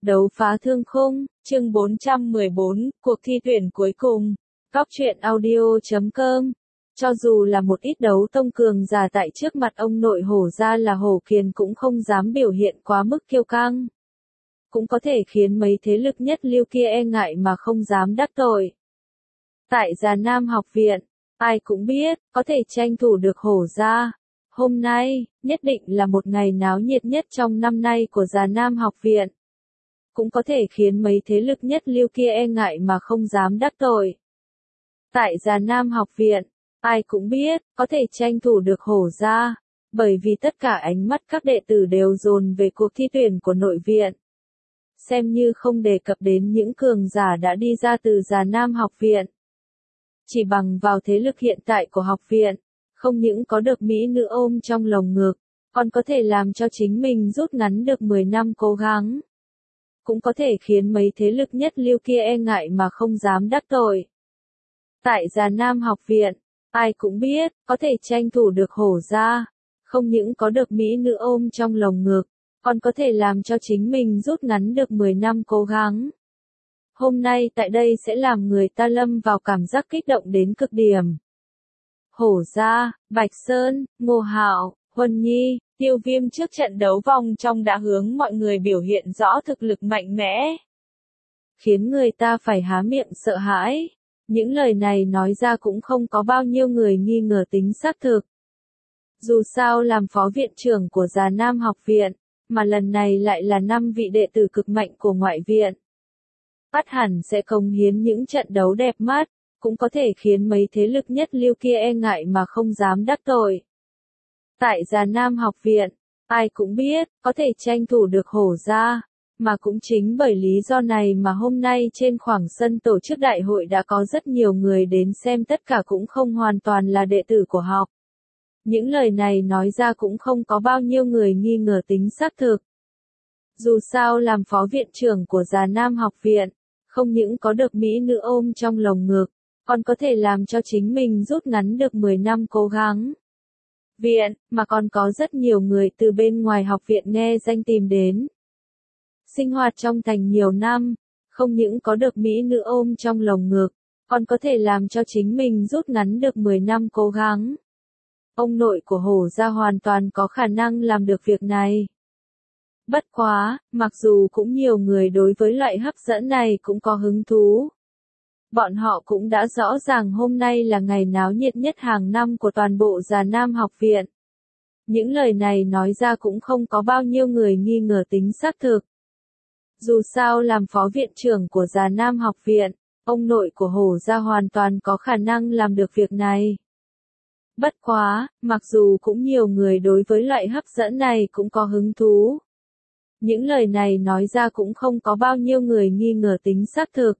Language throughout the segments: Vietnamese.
Đấu phá thương khung, chương 414, cuộc thi tuyển cuối cùng. Góc truyện audio.com. Cho dù là một ít đấu tông cường giả tại trước mặt ông nội Hổ gia là Hổ Kiền cũng không dám biểu hiện quá mức kiêu căng. Cũng có thể khiến mấy thế lực nhất lưu kia e ngại mà không dám đắc tội. Tại Già Nam học viện, ai cũng biết, có thể tranh thủ được Hổ gia. Hôm nay, nhất định là một ngày náo nhiệt nhất trong năm nay của Già Nam học viện. Cũng có thể khiến mấy thế lực nhất lưu kia e ngại mà không dám đắc tội. Tại Già Nam học viện, ai cũng biết, có thể tranh thủ được Hổ gia, bởi vì tất cả ánh mắt các đệ tử đều dồn về cuộc thi tuyển của nội viện. Xem như không đề cập đến những cường giả đã đi ra từ Già Nam học viện. Chỉ bằng vào thế lực hiện tại của học viện, không những có được mỹ nữ ôm trong lồng ngực, còn có thể làm cho chính mình rút ngắn được 10 năm cố gắng. Cũng có thể khiến mấy thế lực nhất lưu kia e ngại mà không dám đắc tội. Tại Già Nam học viện, ai cũng biết, có thể tranh thủ được Hổ gia, không những có được mỹ nữ ôm trong lồng ngực, còn có thể làm cho chính mình rút ngắn được 10 năm cố gắng. Hôm nay tại đây sẽ làm người ta lâm vào cảm giác kích động đến cực điểm. Hổ gia, Bạch Sơn, Ngô Hạo, Huân Nhi, Tiêu Viêm trước trận đấu vòng trong đã hướng mọi người biểu hiện rõ thực lực mạnh mẽ. Khiến người ta phải há miệng sợ hãi. Những lời này nói ra cũng không có bao nhiêu người nghi ngờ tính xác thực. Dù sao làm phó viện trưởng của Già Nam học viện, mà lần này lại là 5 vị đệ tử cực mạnh của ngoại viện. Ắt hẳn sẽ cống hiến những trận đấu đẹp mắt, cũng có thể khiến mấy thế lực nhất lưu kia e ngại mà không dám đắc tội. Tại Già Nam học viện, ai cũng biết, có thể tranh thủ được Hổ gia, mà cũng chính bởi lý do này mà hôm nay trên khoảng sân tổ chức đại hội đã có rất nhiều người đến xem, tất cả cũng không hoàn toàn là đệ tử của học. Những lời này nói ra cũng không có bao nhiêu người nghi ngờ tính xác thực. Dù sao làm phó viện trưởng của Già Nam học viện, không những có được mỹ nữ ôm trong lồng ngực, còn có thể làm cho chính mình rút ngắn được 10 năm cố gắng. Viện, mà còn có rất nhiều người từ bên ngoài học viện nghe danh tìm đến. Sinh hoạt trong thành nhiều năm, không những có được mỹ nữ ôm trong lồng ngực, còn có thể làm cho chính mình rút ngắn được 10 năm cố gắng. Ông nội của Hổ gia hoàn toàn có khả năng làm được việc này. Bất quá, mặc dù cũng nhiều người đối với loại hấp dẫn này cũng có hứng thú. Bọn họ cũng đã rõ ràng hôm nay là ngày náo nhiệt nhất hàng năm của toàn bộ Già Nam học viện. Những lời này nói ra cũng không có bao nhiêu người nghi ngờ tính xác thực. Dù sao làm phó viện trưởng của Già Nam học viện, ông nội của Hổ gia hoàn toàn có khả năng làm được việc này. Bất quá, mặc dù cũng nhiều người đối với loại hấp dẫn này cũng có hứng thú. Những lời này nói ra cũng không có bao nhiêu người nghi ngờ tính xác thực.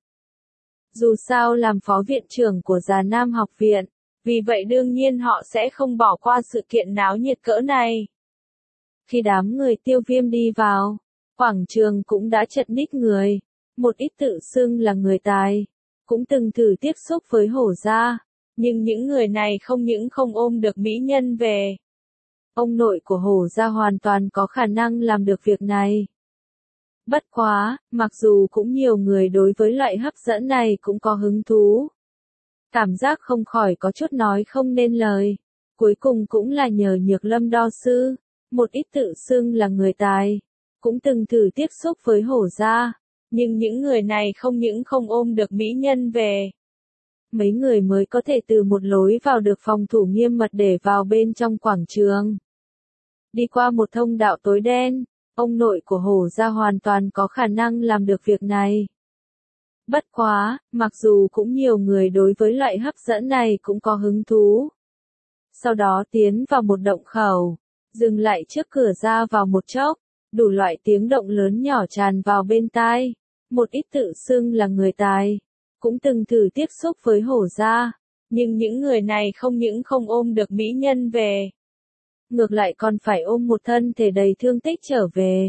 Dù sao làm phó viện trưởng của Già Nam học viện, vì vậy đương nhiên họ sẽ không bỏ qua sự kiện náo nhiệt cỡ này. Khi đám người Tiêu Viêm đi vào, quảng trường cũng đã chật ních người. Một ít tự xưng là người tài, cũng từng thử tiếp xúc với Hổ gia, nhưng những người này không những không ôm được mỹ nhân về. Ông nội của Hổ gia hoàn toàn có khả năng làm được việc này. Bất quá, mặc dù cũng nhiều người đối với loại hấp dẫn này cũng có hứng thú. Cảm giác không khỏi có chút nói không nên lời. Cuối cùng cũng là nhờ Nhược Lâm đo sư, một ít tự xưng là người tài, cũng từng thử tiếp xúc với Hổ gia, nhưng những người này không những không ôm được mỹ nhân về. Mấy người mới có thể từ một lối vào được phòng thủ nghiêm mật để vào bên trong quảng trường. Đi qua một thông đạo tối đen, ông nội của Hổ gia hoàn toàn có khả năng làm được việc này. Bất quá, mặc dù cũng nhiều người đối với loại hấp dẫn này cũng có hứng thú. Sau đó tiến vào một động khẩu, dừng lại trước cửa ra vào một chốc, đủ loại tiếng động lớn nhỏ tràn vào bên tai. Một ít tự xưng là người tài, cũng từng thử tiếp xúc với Hổ gia, nhưng những người này không những không ôm được mỹ nhân về. Ngược lại còn phải ôm một thân thể đầy thương tích trở về.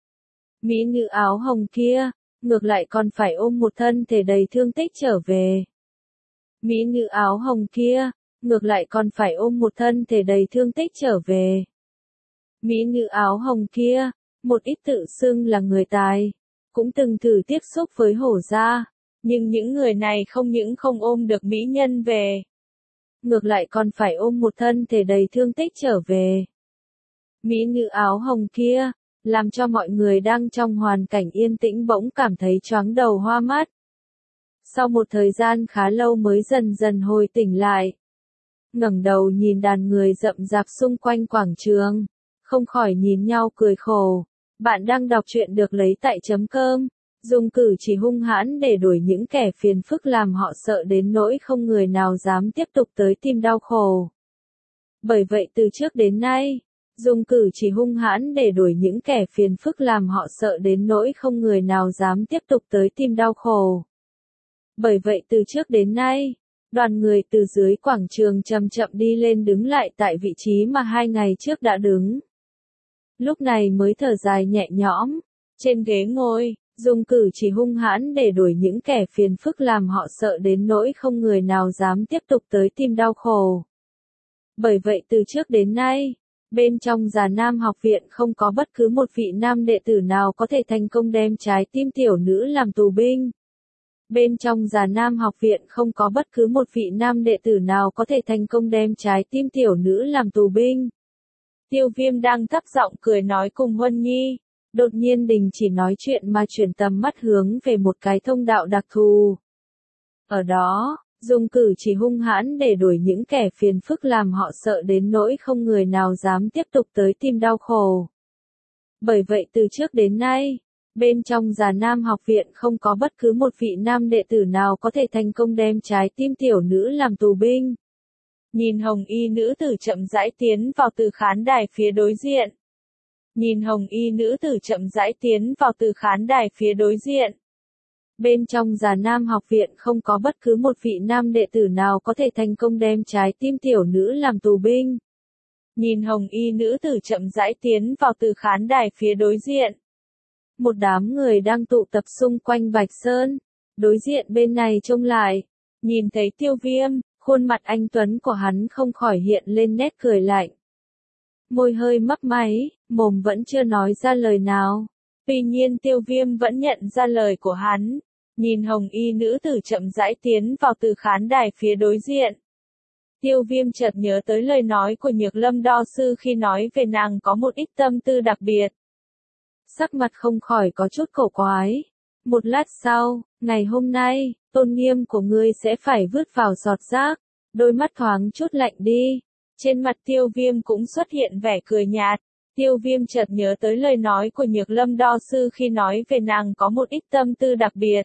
Mỹ nữ áo hồng kia, ngược lại còn phải ôm một thân thể đầy thương tích trở về. Mỹ nữ áo hồng kia, ngược lại còn phải ôm một thân thể đầy thương tích trở về. Mỹ nữ áo hồng kia, một ít tự xưng là người tài, cũng từng thử tiếp xúc với hổ gia, nhưng những người này không những không ôm được mỹ nhân về, ngược lại còn phải ôm một thân thể đầy thương tích trở về. Mỹ nữ áo hồng kia, làm cho mọi người đang trong hoàn cảnh yên tĩnh bỗng cảm thấy choáng đầu hoa mắt. Sau một thời gian khá lâu mới dần dần hồi tỉnh lại. Ngẩng đầu nhìn đàn người rậm rạp xung quanh quảng trường, không khỏi nhìn nhau cười khổ. Bạn đang đọc truyện được lấy tại chấm cơm, dùng cử chỉ hung hãn để đuổi những kẻ phiền phức làm họ sợ đến nỗi không người nào dám tiếp tục tới tìm đau khổ. Bởi vậy từ trước đến nay, dùng cử chỉ hung hãn để đuổi những kẻ phiền phức làm họ sợ đến nỗi không người nào dám tiếp tục tới tìm đau khổ. Bởi vậy từ trước đến nay, đoàn người từ dưới quảng trường chậm chậm đi lên đứng lại tại vị trí mà 2 ngày trước đã đứng. Lúc này mới thở dài nhẹ nhõm, trên ghế ngồi, dùng cử chỉ hung hãn để đuổi những kẻ phiền phức làm họ sợ đến nỗi không người nào dám tiếp tục tới tìm đau khổ. Bởi vậy từ trước đến nay, bên trong Già Nam học viện không có bất cứ một vị nam đệ tử nào có thể thành công đem trái tim tiểu nữ làm tù binh. Bên trong Già Nam học viện không có bất cứ một vị nam đệ tử nào có thể thành công đem trái tim tiểu nữ làm tù binh. Tiêu Viêm đang thấp giọng cười nói cùng Huân Nhi, đột nhiên đình chỉ nói chuyện mà chuyển tầm mắt hướng về một cái thông đạo đặc thù. Ở đó, dùng cử chỉ hung hãn để đuổi những kẻ phiền phức làm họ sợ đến nỗi không người nào dám tiếp tục tới tìm đau khổ. Bởi vậy từ trước đến nay, bên trong Già Nam học viện không có bất cứ một vị nam đệ tử nào có thể thành công đem trái tim tiểu nữ làm tù binh. Nhìn hồng y nữ tử chậm rãi tiến vào từ khán đài phía đối diện. Nhìn hồng y nữ tử chậm rãi tiến vào từ khán đài phía đối diện. Bên trong Già Nam học viện không có bất cứ một vị nam đệ tử nào có thể thành công đem trái tim tiểu nữ làm tù binh. Nhìn hồng y nữ tử chậm rãi tiến vào từ khán đài phía đối diện. Một đám người đang tụ tập xung quanh Bạch Sơn, đối diện bên này trông lại, nhìn thấy Tiêu Viêm, khuôn mặt anh tuấn của hắn không khỏi hiện lên nét cười lạnh. Môi hơi mấp máy, mồm vẫn chưa nói ra lời nào. Tuy nhiên Tiêu Viêm vẫn nhận ra lời của hắn, nhìn hồng y nữ tử chậm rãi tiến vào từ khán đài phía đối diện. Tiêu Viêm chợt nhớ tới lời nói của Nhược Lâm Đo Sư khi nói về nàng có một ít tâm tư đặc biệt. Sắc mặt không khỏi có chút cổ quái. Một lát sau, ngày hôm nay, tôn nghiêm của ngươi sẽ phải vứt vào giọt rác. Đôi mắt thoáng chút lạnh đi. Trên mặt Tiêu Viêm cũng xuất hiện vẻ cười nhạt. Tiêu Viêm chợt nhớ tới lời nói của Nhược Lâm Đo Sư khi nói về nàng có một ít tâm tư đặc biệt.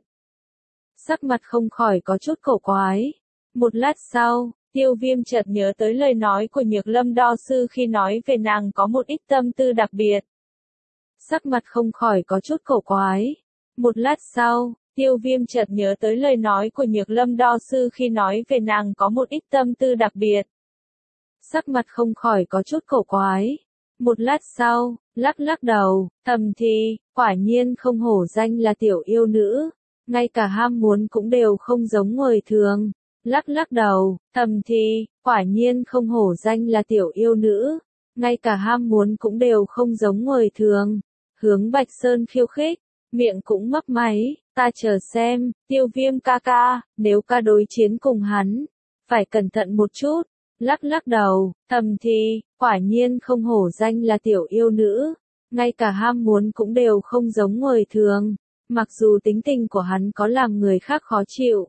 Sắc mặt không khỏi có chút cổ quái. Một lát sau, Tiêu Viêm chợt nhớ tới lời nói của Nhược Lâm Đo Sư khi nói về nàng có một ít tâm tư đặc biệt. Sắc mặt không khỏi có chút cổ quái. Một lát sau, Tiêu Viêm chợt nhớ tới lời nói của Nhược Lâm Đo Sư khi nói về nàng có một ít tâm tư đặc biệt. Sắc mặt không khỏi có chút cổ quái. Một lát sau, lắc lắc đầu, thầm thì, quả nhiên không hổ danh là tiểu yêu nữ. Ngay cả ham muốn cũng đều không giống người thường. Lắc lắc đầu, thầm thì, quả nhiên không hổ danh là tiểu yêu nữ. Ngay cả ham muốn cũng đều không giống người thường. Hướng Bạch Sơn khiêu khích, miệng cũng mấp máy, ta chờ xem, Tiêu Viêm ca ca, nếu ca đối chiến cùng hắn, phải cẩn thận một chút. Lắc lắc đầu, thầm thì, quả nhiên không hổ danh là tiểu yêu nữ. Ngay cả ham muốn cũng đều không giống người thường. Mặc dù tính tình của hắn có làm người khác khó chịu.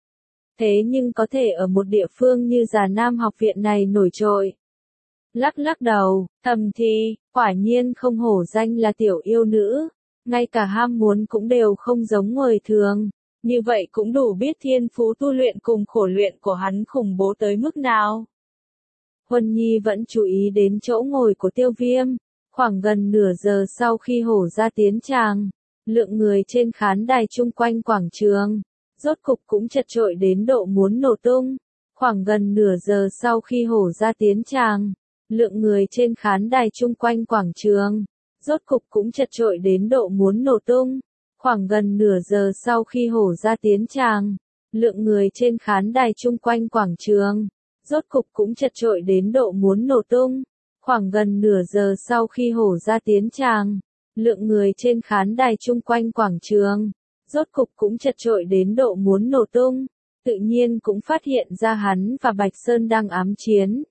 Thế nhưng có thể ở một địa phương như Già Nam học viện này nổi trội. Lắc lắc đầu, thầm thì, quả nhiên không hổ danh là tiểu yêu nữ. Ngay cả ham muốn cũng đều không giống người thường. Như vậy cũng đủ biết thiên phú tu luyện cùng khổ luyện của hắn khủng bố tới mức nào. Huân Nhi vẫn chú ý đến chỗ ngồi của Tiêu Viêm. Khoảng gần nửa giờ sau khi hổ ra tiến tràng, lượng người trên khán đài chung quanh quảng trường, rốt cục cũng chật chội đến độ muốn nổ tung. Khoảng gần nửa giờ sau khi hổ ra tiến tràng, lượng người trên khán đài chung quanh quảng trường, rốt cục cũng chật chội đến độ muốn nổ tung. Khoảng gần nửa giờ sau khi hổ ra tiến tràng, lượng người trên khán đài chung quanh quảng trường, rốt cục cũng chật chội đến độ muốn nổ tung. Khoảng gần nửa giờ sau khi hổ ra tiến tràng, Lượng người trên khán đài chung quanh quảng trường, rốt cục cũng chật chội đến độ muốn nổ tung, tự nhiên cũng phát hiện ra hắn và Bạch Sơn đang ám chiến.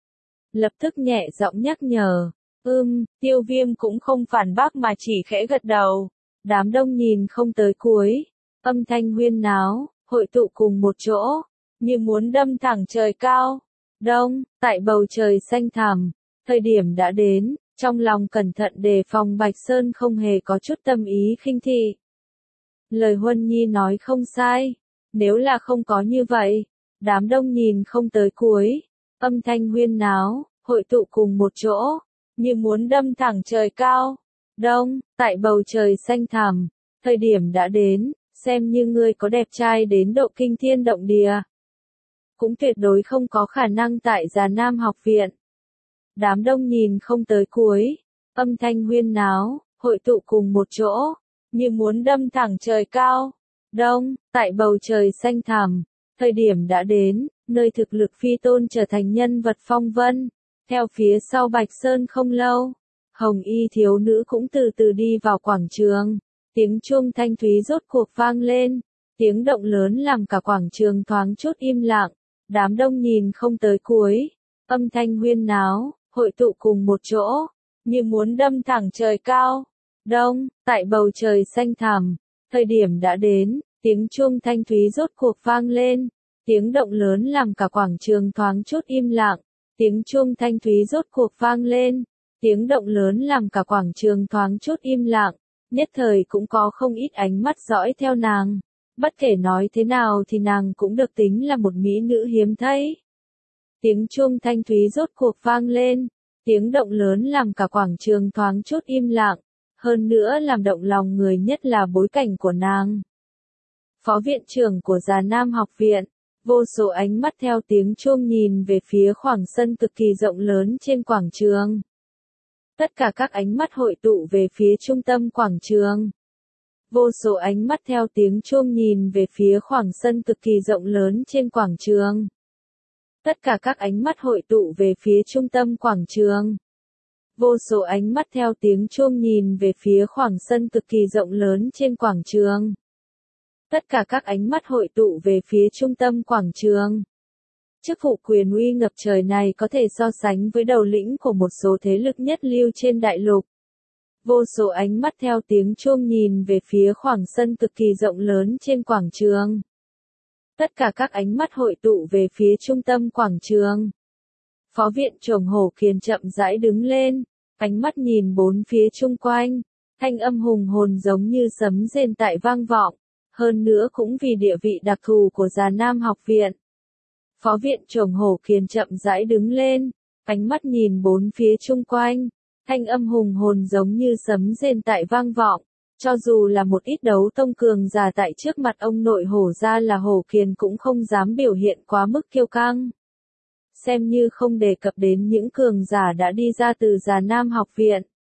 Lập tức nhẹ giọng nhắc nhở, Tiêu Viêm cũng không phản bác mà chỉ khẽ gật đầu. Đám đông nhìn không tới cuối, âm thanh huyên náo, hội tụ cùng một chỗ, như muốn đâm thẳng trời cao. Đông, tại bầu trời xanh thẳm, thời điểm đã đến, trong lòng cẩn thận đề phòng Bạch Sơn không hề có chút tâm ý khinh thị. Lời Huân Nhi nói không sai, nếu là không có như vậy, đám đông nhìn không tới cuối, âm thanh huyên náo, hội tụ cùng một chỗ, như muốn đâm thẳng trời cao. Đông, tại bầu trời xanh thẳm, thời điểm đã đến, xem như ngươi có đẹp trai đến độ kinh thiên động địa. Cũng tuyệt đối không có khả năng tại Già Nam học viện. Đám đông nhìn không tới cuối, âm thanh huyên náo, hội tụ cùng một chỗ, như muốn đâm thẳng trời cao. Đông, tại bầu trời xanh thẳm, thời điểm đã đến, nơi thực lực phi tôn trở thành nhân vật phong vân. Theo phía sau Bạch Sơn không lâu, hồng y thiếu nữ cũng từ từ đi vào quảng trường. Tiếng chuông thanh thúy rốt cuộc vang lên, tiếng động lớn làm cả quảng trường thoáng chút im lặng. Đám đông nhìn không tới cuối, âm thanh huyên náo, hội tụ cùng một chỗ, như muốn đâm thẳng trời cao. Đông, tại bầu trời xanh thẳm, thời điểm đã đến, tiếng chuông thanh thúy rốt cuộc vang lên, tiếng động lớn làm cả quảng trường thoáng chút im lặng. Tiếng chuông thanh thúy rốt cuộc vang lên, tiếng động lớn làm cả quảng trường thoáng chút im lặng, nhất thời cũng có không ít ánh mắt dõi theo nàng. Bất kể nói thế nào thì nàng cũng được tính là một mỹ nữ hiếm thấy. Tiếng chuông thanh thúy rốt cuộc vang lên, tiếng động lớn làm cả quảng trường thoáng chút im lặng, hơn nữa làm động lòng người nhất là bối cảnh của nàng. Phó viện trưởng của Già Nam học viện, vô số ánh mắt theo tiếng chuông nhìn về phía khoảng sân cực kỳ rộng lớn trên quảng trường. Tất cả các ánh mắt hội tụ về phía trung tâm quảng trường. Vô số ánh mắt theo tiếng chuông nhìn về phía khoảng sân cực kỳ rộng lớn trên quảng trường. Tất cả các ánh mắt hội tụ về phía trung tâm quảng trường. Vô số ánh mắt theo tiếng chuông nhìn về phía khoảng sân cực kỳ rộng lớn trên quảng trường. Tất cả các ánh mắt hội tụ về phía trung tâm quảng trường. Chức vụ quyền uy ngập trời này có thể so sánh với đầu lĩnh của một số thế lực nhất lưu trên đại lục. Vô số ánh mắt theo tiếng chuông nhìn về phía khoảng sân cực kỳ rộng lớn trên quảng trường. Tất cả các ánh mắt hội tụ về phía trung tâm quảng trường. Phó viện trưởng Hổ Kiền chậm rãi đứng lên, ánh mắt nhìn bốn phía chung quanh, thanh âm hùng hồn giống như sấm rền tại vang vọng, hơn nữa cũng vì địa vị đặc thù của Già Nam học viện. Phó viện trưởng Hổ Kiền chậm rãi đứng lên, ánh mắt nhìn bốn phía chung quanh, thanh âm hùng hồn giống như sấm rền tại vang vọng, cho dù là một ít đấu tông cường giả tại trước mặt ông nội Hổ gia là Hổ Kiền cũng không dám biểu hiện quá mức kiêu căng. Xem như không đề cập đến những cường giả đã đi ra từ Già Nam học viện.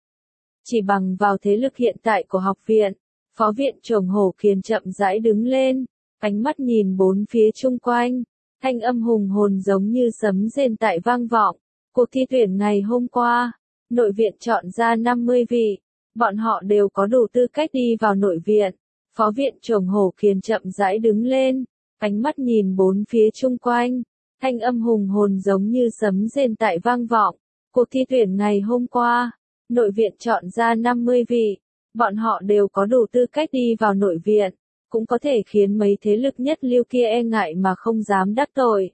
Chỉ bằng vào thế lực hiện tại của học viện, Phó viện trưởng Hổ Kiền chậm rãi đứng lên, ánh mắt nhìn bốn phía chung quanh, thanh âm hùng hồn giống như sấm rền tại vang vọng. Cuộc thi tuyển ngày hôm qua, nội viện chọn ra 50 vị, bọn họ đều có đủ tư cách đi vào nội viện. Phó viện trưởng Hổ Kiền chậm rãi đứng lên, ánh mắt nhìn bốn phía chung quanh, thanh âm hùng hồn giống như sấm rền tại vang vọng. Cuộc thi tuyển ngày hôm qua, nội viện chọn ra 50 vị, bọn họ đều có đủ tư cách đi vào nội viện, cũng có thể khiến mấy thế lực nhất lưu kia e ngại mà không dám đắc tội.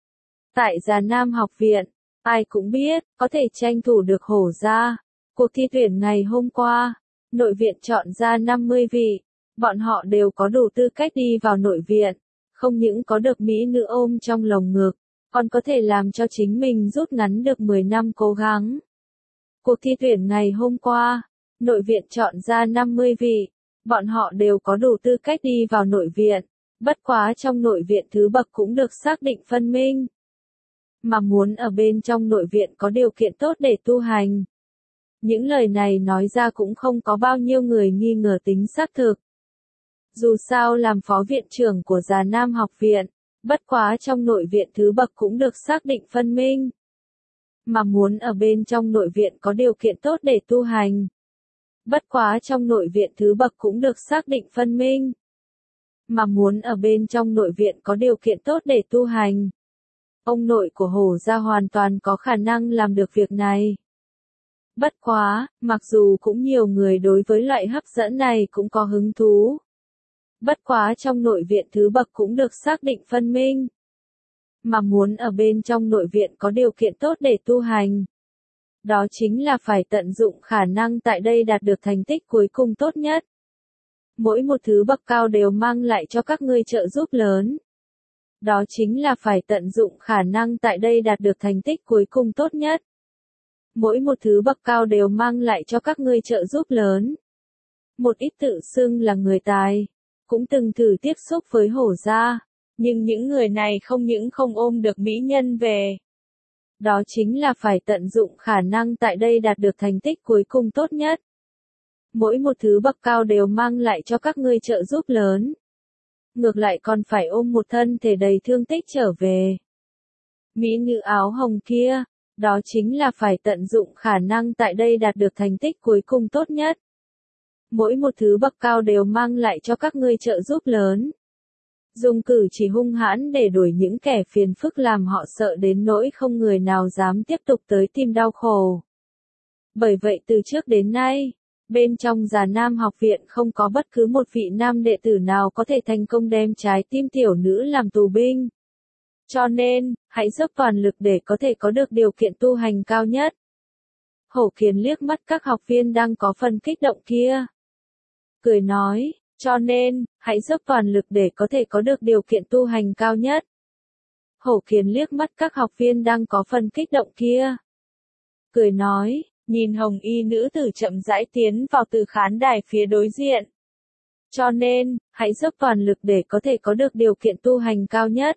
Tại Già Nam học viện, ai cũng biết, có thể tranh thủ được Hổ gia. Cuộc thi tuyển ngày hôm qua, nội viện chọn ra 50 vị, bọn họ đều có đủ tư cách đi vào nội viện, không những có được mỹ nữ ôm trong lồng ngực, còn có thể làm cho chính mình rút ngắn được 10 năm cố gắng. Cuộc thi tuyển ngày hôm qua, nội viện chọn ra 50 vị, bọn họ đều có đủ tư cách đi vào nội viện, bất quá trong nội viện thứ bậc cũng được xác định phân minh. Mà muốn ở bên trong nội viện có điều kiện tốt để tu hành. Những lời này nói ra cũng không có bao nhiêu người nghi ngờ tính xác thực. Dù sao làm phó viện trưởng của Già Nam học viện, bất quá trong nội viện thứ bậc cũng được xác định phân minh. Mà muốn ở bên trong nội viện có điều kiện tốt để tu hành. Bất quá trong nội viện thứ bậc cũng được xác định phân minh. Mà muốn ở bên trong nội viện có điều kiện tốt để tu hành. Ông nội của Hổ gia hoàn toàn có khả năng làm được việc này. Bất quá, mặc dù cũng nhiều người đối với loại hấp dẫn này cũng có hứng thú. Bất quá trong nội viện thứ bậc cũng được xác định phân minh. Mà muốn ở bên trong nội viện có điều kiện tốt để tu hành. Đó chính là phải tận dụng khả năng tại đây đạt được thành tích cuối cùng tốt nhất. Mỗi một thứ bậc cao đều mang lại cho các ngươi trợ giúp lớn. Đó chính là phải tận dụng khả năng tại đây đạt được thành tích cuối cùng tốt nhất. Mỗi một thứ bậc cao đều mang lại cho các ngươi trợ giúp lớn. Một ít tự xưng là người tài, cũng từng thử tiếp xúc với Hổ gia, nhưng những người này không những không ôm được mỹ nhân về. Đó chính là phải tận dụng khả năng tại đây đạt được thành tích cuối cùng tốt nhất. Mỗi một thứ bậc cao đều mang lại cho các ngươi trợ giúp lớn. Ngược lại còn phải ôm một thân thể đầy thương tích trở về. Mỹ nữ áo hồng kia, đó chính là phải tận dụng khả năng tại đây đạt được thành tích cuối cùng tốt nhất. Mỗi một thứ bậc cao đều mang lại cho các ngươi trợ giúp lớn. Dùng cử chỉ hung hãn để đuổi những kẻ phiền phức làm họ sợ đến nỗi không người nào dám tiếp tục tới tìm đau khổ. Bởi vậy từ trước đến nay, bên trong Già Nam học viện không có bất cứ một vị nam đệ tử nào có thể thành công đem trái tim tiểu nữ làm tù binh. Cho nên, hãy dốc toàn lực để có thể có được điều kiện tu hành cao nhất. Hổ Kiền liếc mắt các học viên đang có phần kích động kia. Cười nói, cho nên, hãy dốc toàn lực để có thể có được điều kiện tu hành cao nhất. Hổ Kiền liếc mắt các học viên đang có phần kích động kia. Cười nói, nhìn hồng y nữ tử chậm rãi tiến vào từ khán đài phía đối diện. Cho nên, hãy dốc toàn lực để có thể có được điều kiện tu hành cao nhất.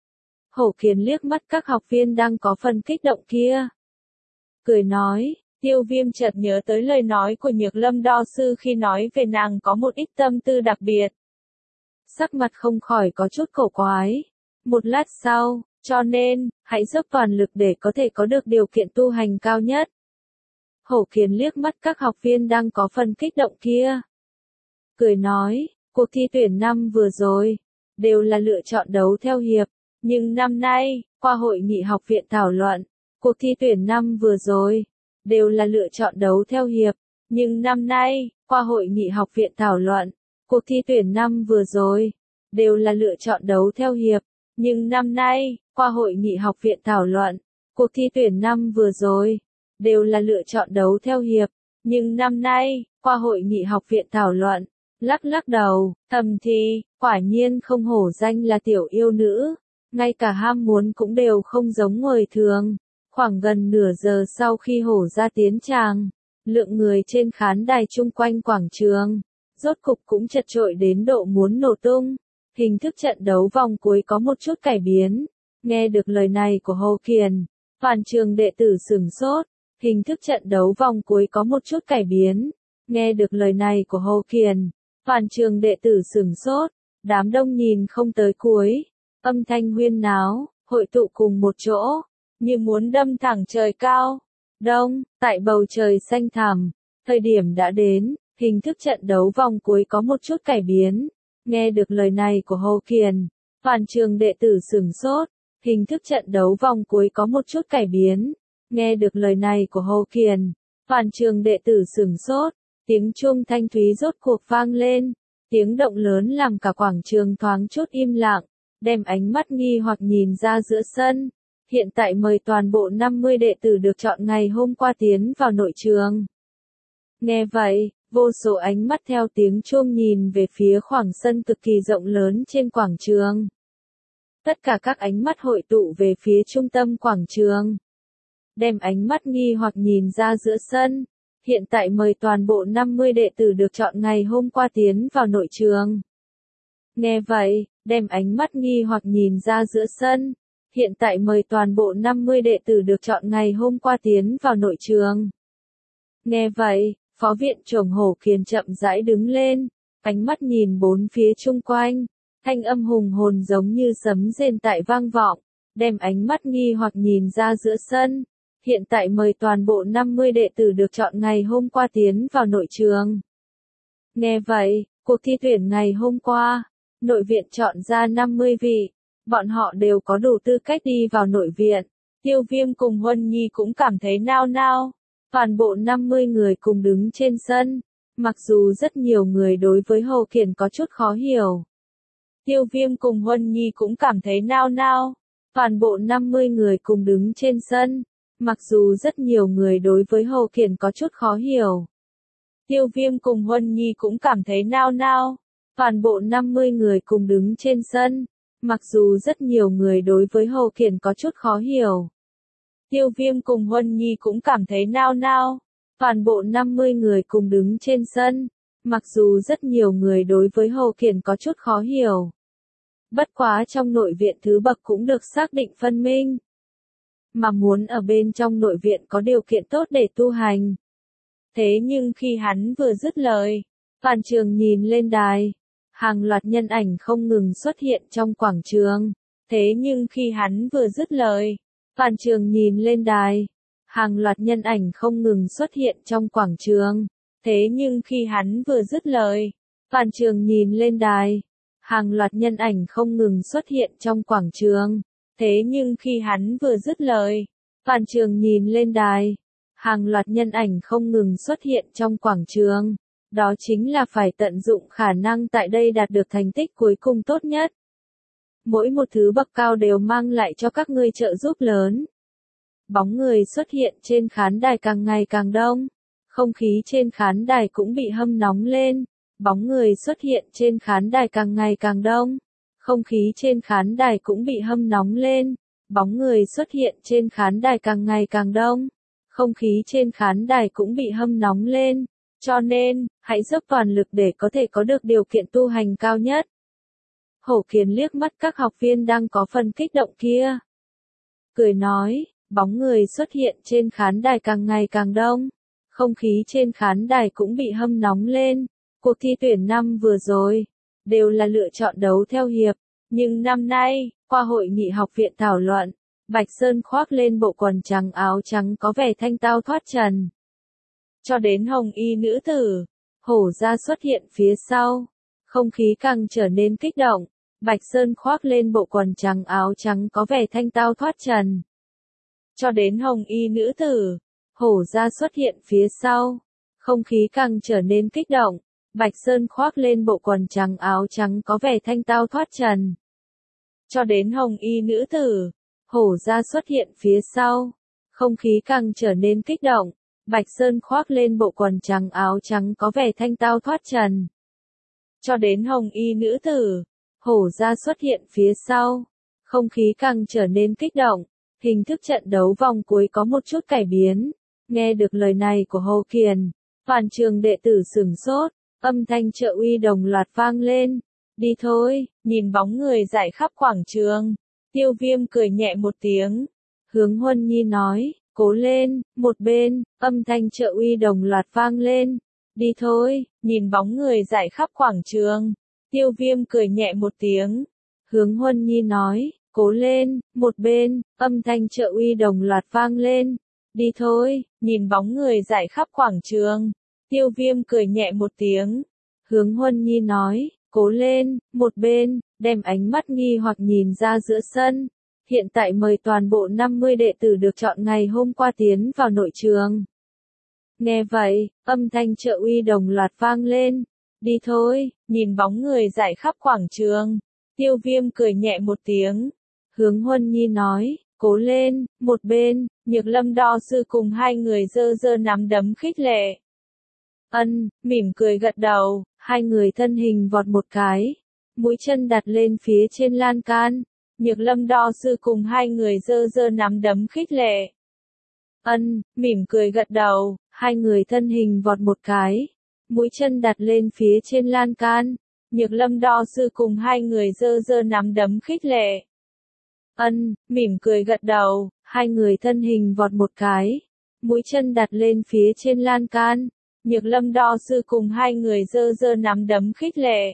Hổ Kiền liếc mắt các học viên đang có phần kích động kia. Cười nói, Tiêu Viêm chợt nhớ tới lời nói của Nhược Lâm Đo sư khi nói về nàng có một ít tâm tư đặc biệt. Sắc mặt không khỏi có chút cổ quái. Một lát sau, cho nên, hãy dốc toàn lực để có thể có được điều kiện tu hành cao nhất. Hổ Kiền liếc mắt các học viên đang có phần kích động kia. Cười nói, cuộc thi tuyển năm vừa rồi, đều là lựa chọn đấu theo hiệp. Nhưng năm nay, qua hội nghị học viện thảo luận, cuộc thi tuyển năm vừa rồi, đều là lựa chọn đấu theo hiệp. Nhưng năm nay, qua hội nghị học viện thảo luận, cuộc thi tuyển năm vừa rồi, đều là lựa chọn đấu theo hiệp. Nhưng năm nay, qua hội nghị học viện thảo luận, cuộc thi tuyển năm vừa rồi, đều là lựa chọn đấu theo hiệp. Nhưng năm nay, qua hội nghị học viện thảo luận, lắc lắc đầu, thầm thì, quả nhiên không hổ danh là tiểu yêu nữ. Ngay cả ham muốn cũng đều không giống người thường. Khoảng gần nửa giờ sau khi Hổ gia tiến tràng, lượng người trên khán đài chung quanh quảng trường, rốt cục cũng chật chội đến độ muốn nổ tung. Hình thức trận đấu vòng cuối có một chút cải biến. Nghe được lời này của Hổ Kiền, toàn trường đệ tử sửng sốt. Hình thức trận đấu vòng cuối có một chút cải biến. Nghe được lời này của Hổ Kiền, toàn trường đệ tử sửng sốt. Đám đông nhìn không tới cuối. Âm thanh huyên náo, hội tụ cùng một chỗ, như muốn đâm thẳng trời cao. Đông, tại bầu trời xanh thẳm, thời điểm đã đến, hình thức trận đấu vòng cuối có một chút cải biến. Nghe được lời này của Hổ Kiền, toàn trường đệ tử sửng sốt, hình thức trận đấu vòng cuối có một chút cải biến. Nghe được lời này của Hổ Kiền, toàn trường đệ tử sửng sốt, tiếng chuông thanh thúy rốt cuộc vang lên, tiếng động lớn làm cả quảng trường thoáng chút im lặng. Đem ánh mắt nghi hoặc nhìn ra giữa sân. Hiện tại mời toàn bộ 50 đệ tử được chọn ngày hôm qua tiến vào nội trường. Nghe vậy, vô số ánh mắt theo tiếng chuông nhìn về phía khoảng sân cực kỳ rộng lớn trên quảng trường. Tất cả các ánh mắt hội tụ về phía trung tâm quảng trường. Đem ánh mắt nghi hoặc nhìn ra giữa sân. Hiện tại mời toàn bộ 50 đệ tử được chọn ngày hôm qua tiến vào nội trường. Nghe vậy, đem ánh mắt nghi hoặc nhìn ra giữa sân. Hiện tại mời toàn bộ 50 đệ tử được chọn ngày hôm qua tiến vào nội trường. Nghe vậy, phó viện trưởng Hổ Kiền chậm rãi đứng lên, ánh mắt nhìn bốn phía chung quanh, thanh âm hùng hồn giống như sấm rền tại vang vọng, đem ánh mắt nghi hoặc nhìn ra giữa sân. Hiện tại mời toàn bộ 50 đệ tử được chọn ngày hôm qua tiến vào nội trường. Nghe vậy, cuộc thi tuyển ngày hôm qua, nội viện chọn ra 50 vị, bọn họ đều có đủ tư cách đi vào nội viện. Tiêu Viêm cùng Huân Nhi cũng cảm thấy nao nao. Toàn bộ 50 người cùng đứng trên sân, mặc dù rất nhiều người đối với Hồ Kiền có chút khó hiểu. Tiêu Viêm cùng Huân Nhi cũng cảm thấy nao nao. Toàn bộ 50 người cùng đứng trên sân, mặc dù rất nhiều người đối với Hồ Kiền có chút khó hiểu. Tiêu Viêm cùng Huân Nhi cũng cảm thấy nao nao. Toàn bộ 50 người cùng đứng trên sân, mặc dù rất nhiều người đối với Hồ Kiền có chút khó hiểu. Tiêu Viêm cùng Huân Nhi cũng cảm thấy nao nao. Toàn bộ 50 người cùng đứng trên sân, mặc dù rất nhiều người đối với Hồ Kiền có chút khó hiểu. Bất quá trong nội viện thứ bậc cũng được xác định phân minh. Mà muốn ở bên trong nội viện có điều kiện tốt để tu hành. Thế nhưng khi hắn vừa dứt lời, toàn trường nhìn lên đài. Hàng loạt nhân ảnh không ngừng xuất hiện trong quảng trường. Thế nhưng khi hắn vừa dứt lời, toàn trường nhìn lên đài. Hàng loạt nhân ảnh không ngừng xuất hiện trong quảng trường. Thế nhưng khi hắn vừa dứt lời, toàn trường nhìn lên đài. Hàng loạt nhân ảnh không ngừng xuất hiện trong quảng trường. Thế nhưng khi hắn vừa dứt lời, toàn trường nhìn lên đài. Hàng loạt nhân ảnh không ngừng xuất hiện trong quảng trường. Đó chính là phải tận dụng khả năng tại đây đạt được thành tích cuối cùng tốt nhất. Mỗi một thứ bậc cao đều mang lại cho các ngươi trợ giúp lớn. Bóng người xuất hiện trên khán đài càng ngày càng đông. Không khí trên khán đài cũng bị hâm nóng lên. Bóng người xuất hiện trên khán đài càng ngày càng đông. Không khí trên khán đài cũng bị hâm nóng lên. Bóng người xuất hiện trên khán đài càng ngày càng đông. Không khí trên khán đài cũng bị hâm nóng lên. Cho nên, hãy dốc toàn lực để có thể có được điều kiện tu hành cao nhất. Hổ Kiền liếc mắt các học viên đang có phần kích động kia. Cười nói, bóng người xuất hiện trên khán đài càng ngày càng đông. Không khí trên khán đài cũng bị hâm nóng lên. Cuộc thi tuyển năm vừa rồi, đều là lựa chọn đấu theo hiệp. Nhưng năm nay, qua hội nghị học viện thảo luận, Bạch Sơn khoác lên bộ quần trắng áo trắng có vẻ thanh tao thoát trần. Cho đến hồng y nữ tử, hổ ra xuất hiện phía sau. Không khí càng trở nên kích động. Bạch Sơn khoác lên bộ quần trắng áo trắng có vẻ thanh tao thoát trần. Cho đến hồng y nữ tử, hổ ra xuất hiện phía sau. Không khí càng trở nên kích động. Bạch Sơn khoác lên bộ quần trắng áo trắng có vẻ thanh tao thoát trần. Cho đến hồng y nữ tử, hổ ra xuất hiện phía sau. Không khí càng trở nên kích động. Bạch Sơn khoác lên bộ quần trắng áo trắng có vẻ thanh tao thoát trần. Cho đến hồng y nữ tử, hổ ra xuất hiện phía sau. Không khí càng trở nên kích động. Hình thức trận đấu vòng cuối có một chút cải biến. Nghe được lời này của Hồ Kiền, toàn trường đệ tử sửng sốt. Âm thanh trợ uy đồng loạt vang lên. Đi thôi, nhìn bóng người rải khắp quảng trường. Tiêu Viêm cười nhẹ một tiếng. Hướng Huân Nhi nói, cố lên, một bên, âm thanh trợ uy đồng loạt vang lên. Đi thôi, nhìn bóng người rải khắp quảng trường. Tiêu Viêm cười nhẹ một tiếng. Hướng Huân Nhi nói, cố lên, một bên, âm thanh trợ uy đồng loạt vang lên. Đi thôi, nhìn bóng người rải khắp quảng trường. Tiêu Viêm cười nhẹ một tiếng. Hướng Huân Nhi nói, cố lên, một bên, đem ánh mắt nghi hoặc nhìn ra giữa sân. Hiện tại mời toàn bộ 50 đệ tử được chọn ngày hôm qua tiến vào nội trường. Nghe vậy, âm thanh trợ uy đồng loạt vang lên. Đi thôi, nhìn bóng người rải khắp quảng trường. Tiêu Viêm cười nhẹ một tiếng. Hướng Huân Nhi nói, cố lên, một bên, Nhược Lâm đo sư cùng hai người giơ giơ nắm đấm khích lệ. Mỉm cười gật đầu, hai người thân hình vọt một cái, mũi chân đặt lên phía trên lan can. Nhược Lâm đo sư cùng hai người giơ giơ nắm đấm khích lệ. Mỉm cười gật đầu, hai người thân hình vọt một cái, mũi chân đặt lên phía trên lan can. Nhược Lâm đo sư cùng hai người giơ giơ nắm đấm khích lệ. Mỉm cười gật đầu, hai người thân hình vọt một cái, mũi chân đặt lên phía trên lan can. Nhược Lâm đo sư cùng hai người giơ giơ nắm đấm khích lệ.